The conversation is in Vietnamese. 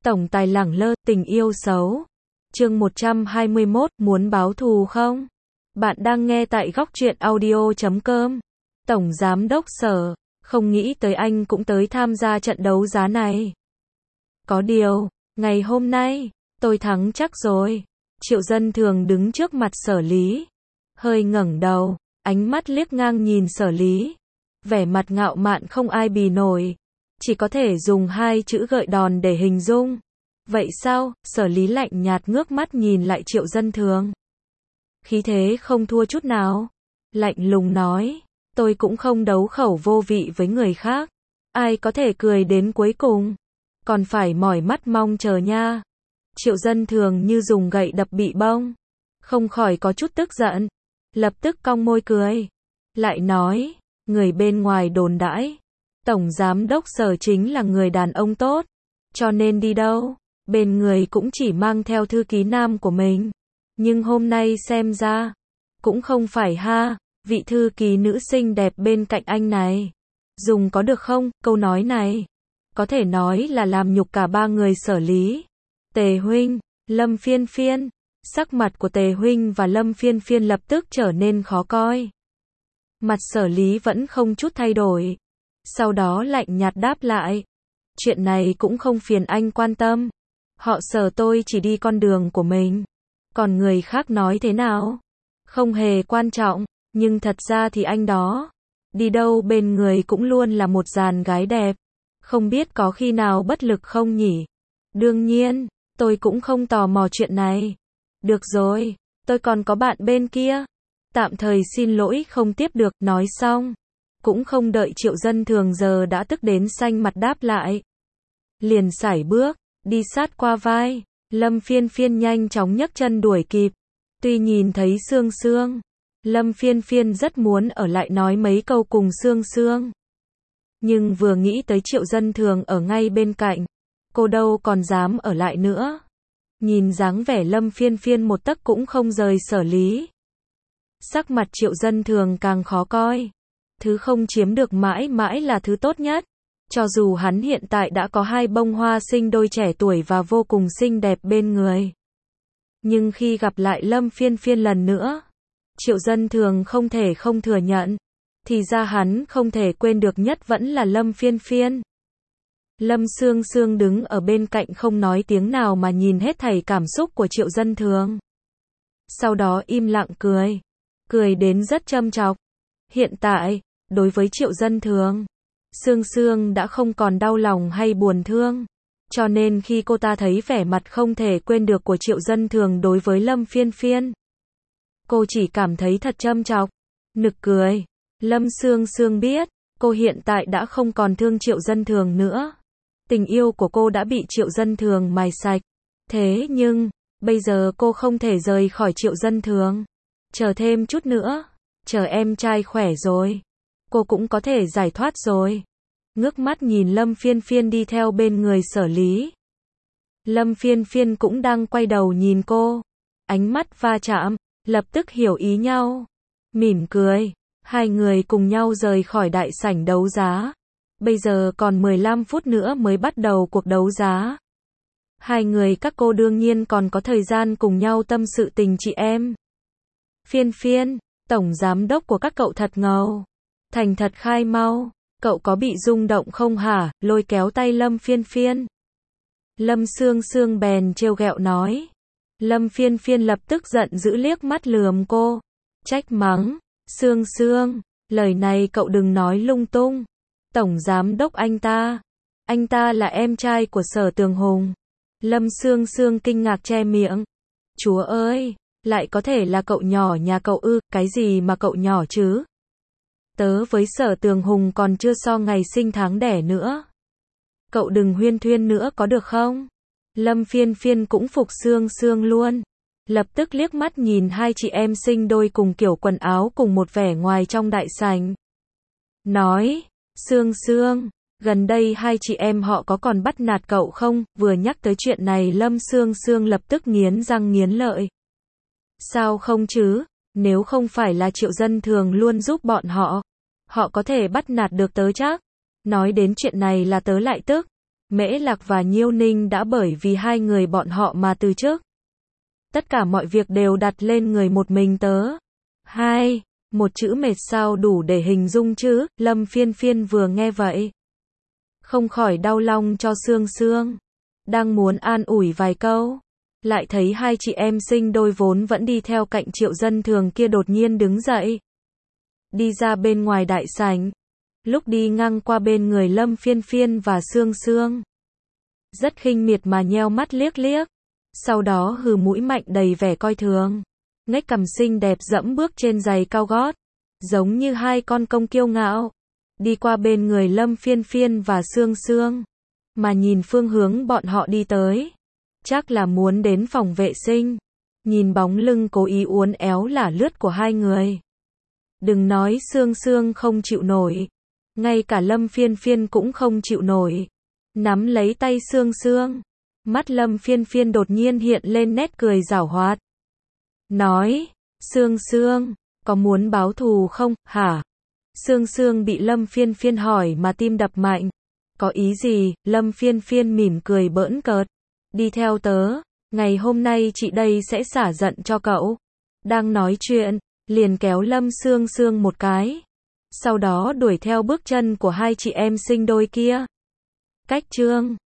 Tổng tài lẳng lơ, tình yêu xấu. Chương 121, muốn báo thù không? Bạn đang nghe tại góc truyện audio.com. Tổng giám đốc Sở, không nghĩ tới anh cũng tới tham gia trận đấu giá này. Có điều, ngày hôm nay, tôi thắng chắc rồi. Triệu Dân Thường đứng trước mặt Sở Lý, hơi ngẩng đầu, ánh mắt liếc ngang nhìn Sở Lý, vẻ mặt ngạo mạn không ai bì nổi, chỉ có thể dùng hai chữ gợi đòn để hình dung. Vậy sao? Sở Lý lạnh nhạt ngước mắt nhìn lại Triệu Dân Thường. Khí thế không thua chút nào, lạnh lùng nói, tôi cũng không đấu khẩu vô vị với người khác, ai có thể cười đến cuối cùng, còn phải mỏi mắt mong chờ nha. Triệu Dân Thường như dùng gậy đập bị bông, không khỏi có chút tức giận, lập tức cong môi cười, lại nói, người bên ngoài đồn đãi, Tổng Giám đốc Sở chính là người đàn ông tốt, cho nên đi đâu, bên người cũng chỉ mang theo thư ký nam của mình. Nhưng hôm nay xem ra, cũng không phải ha, vị thư ký nữ xinh đẹp bên cạnh anh này. Dùng có được không? Câu nói này, có thể nói là làm nhục cả ba người Sở Lý. Tề huynh, Lâm Phiên Phiên, sắc mặt của Tề huynh và Lâm Phiên Phiên lập tức trở nên khó coi. Mặt Sở Lý vẫn không chút thay đổi. Sau đó lạnh nhạt đáp lại. Chuyện này cũng không phiền anh quan tâm. Họ Sở tôi chỉ đi con đường của mình. Còn người khác nói thế nào? Không hề quan trọng, nhưng thật ra thì anh đó, đi đâu bên người cũng luôn là một dàn gái đẹp. Không biết có khi nào bất lực không nhỉ? Đương nhiên, tôi cũng không tò mò chuyện này. Được rồi, tôi còn có bạn bên kia. Tạm thời xin lỗi không tiếp được, nói xong. Cũng không đợi Triệu Dân Thường giờ đã tức đến xanh mặt đáp lại. Liền sải bước, đi sát qua vai. Lâm Phiên Phiên nhanh chóng nhấc chân đuổi kịp. Tuy nhìn thấy Sương Sương, Lâm Phiên Phiên rất muốn ở lại nói mấy câu cùng Sương Sương. Nhưng vừa nghĩ tới Triệu Dân Thường ở ngay bên cạnh, cô đâu còn dám ở lại nữa. Nhìn dáng vẻ Lâm Phiên Phiên một tấc cũng không rời Sở Lý. Sắc mặt Triệu Dân Thường càng khó coi. Thứ không chiếm được mãi mãi là thứ tốt nhất. Cho dù hắn hiện tại đã có hai bông hoa sinh đôi trẻ tuổi và vô cùng xinh đẹp bên người. Nhưng khi gặp lại Lâm Phiên Phiên lần nữa, Triệu Dân Thường không thể không thừa nhận. Thì ra hắn không thể quên được nhất vẫn là Lâm Phiên Phiên. Lâm Sương Sương đứng ở bên cạnh không nói tiếng nào mà nhìn hết thảy cảm xúc của Triệu Dân Thường. Sau đó im lặng cười. Cười đến rất châm chọc. Hiện tại, đối với Triệu Dân Thường, Sương Sương đã không còn đau lòng hay buồn thương. Cho nên khi cô ta thấy vẻ mặt không thể quên được của Triệu Dân Thường đối với Lâm Phiên Phiên, cô chỉ cảm thấy thật châm chọc, nực cười. Lâm Sương Sương biết, cô hiện tại đã không còn thương Triệu Dân Thường nữa. Tình yêu của cô đã bị Triệu Dân Thường mài sạch. Thế nhưng, bây giờ cô không thể rời khỏi Triệu Dân Thường. Chờ thêm chút nữa, chờ em trai khỏe rồi, cô cũng có thể giải thoát rồi. Ngước mắt nhìn Lâm Phiên Phiên đi theo bên người Sở Lý. Lâm Phiên Phiên cũng đang quay đầu nhìn cô. Ánh mắt va chạm, lập tức hiểu ý nhau. Mỉm cười, hai người cùng nhau rời khỏi đại sảnh đấu giá. Bây giờ còn 15 phút nữa mới bắt đầu cuộc đấu giá. Hai người các cô đương nhiên còn có thời gian cùng nhau tâm sự tình chị em. Phiên Phiên, Tổng Giám đốc của các cậu thật ngầu. Thành thật khai mau. Cậu có bị rung động không hả? Lôi kéo tay Lâm Phiên Phiên. Lâm Sương Sương bèn trêu ghẹo nói. Lâm Phiên Phiên lập tức giận dữ liếc mắt lườm cô. Trách mắng. Sương Sương, lời này cậu đừng nói lung tung. Tổng Giám đốc anh ta là em trai của Sở Tường Hùng. Lâm Sương Sương kinh ngạc che miệng. Chúa ơi, lại có thể là cậu nhỏ nhà cậu ư? Cái gì mà cậu nhỏ chứ? Tớ với Sở Tường Hùng còn chưa so ngày sinh tháng đẻ nữa. Cậu đừng huyên thuyên nữa có được không? Lâm Phiên Phiên cũng phục Sương Sương luôn. Lập tức liếc mắt nhìn hai chị em sinh đôi cùng kiểu quần áo cùng một vẻ ngoài trong đại sảnh. Nói, Sương Sương, gần đây hai chị em họ có còn bắt nạt cậu không? Vừa nhắc tới chuyện này Lâm Sương Sương lập tức nghiến răng nghiến lợi. Sao không chứ? Nếu không phải là Triệu Dân Thường luôn giúp bọn họ có thể bắt nạt được tớ chắc. Nói đến chuyện này là tớ lại tức. Mễ Lạc và Nhiêu Ninh đã bởi vì hai người bọn họ mà từ chức. Tất cả mọi việc đều đặt lên người một mình tớ. Hai, một chữ mệt sao đủ để hình dung chứ, Lâm Phiên Phiên vừa nghe vậy. Không khỏi đau lòng cho Sương Sương. Đang muốn an ủi vài câu. Lại thấy hai chị em sinh đôi vốn vẫn đi theo cạnh Triệu Dân Thường kia đột nhiên đứng dậy. Đi ra bên ngoài đại sảnh. Lúc đi ngang qua bên người Lâm Phiên Phiên và Sương Sương. Rất khinh miệt mà nheo mắt liếc liếc. Sau đó hừ mũi mạnh đầy vẻ coi thường. Ngách cằm xinh đẹp dẫm bước trên giày cao gót. Giống như hai con công kiêu ngạo. Đi qua bên người Lâm Phiên Phiên và Sương Sương. Mà nhìn phương hướng bọn họ đi tới. Chắc là muốn đến phòng vệ sinh. Nhìn bóng lưng cố ý uốn éo lả lướt của hai người. Đừng nói Sương Sương không chịu nổi. Ngay cả Lâm Phiên Phiên cũng không chịu nổi. Nắm lấy tay Sương Sương. Mắt Lâm Phiên Phiên đột nhiên hiện lên nét cười giảo hoạt. Nói, Sương Sương, có muốn báo thù không, hả? Sương Sương bị Lâm Phiên Phiên hỏi mà tim đập mạnh. Có ý gì? Lâm Phiên Phiên mỉm cười bỡn cợt. Đi theo tớ, ngày hôm nay chị đây sẽ xả giận cho cậu. Đang nói chuyện, liền kéo Lâm Sương Sương một cái. Sau đó đuổi theo bước chân của hai chị em sinh đôi kia. Cách chương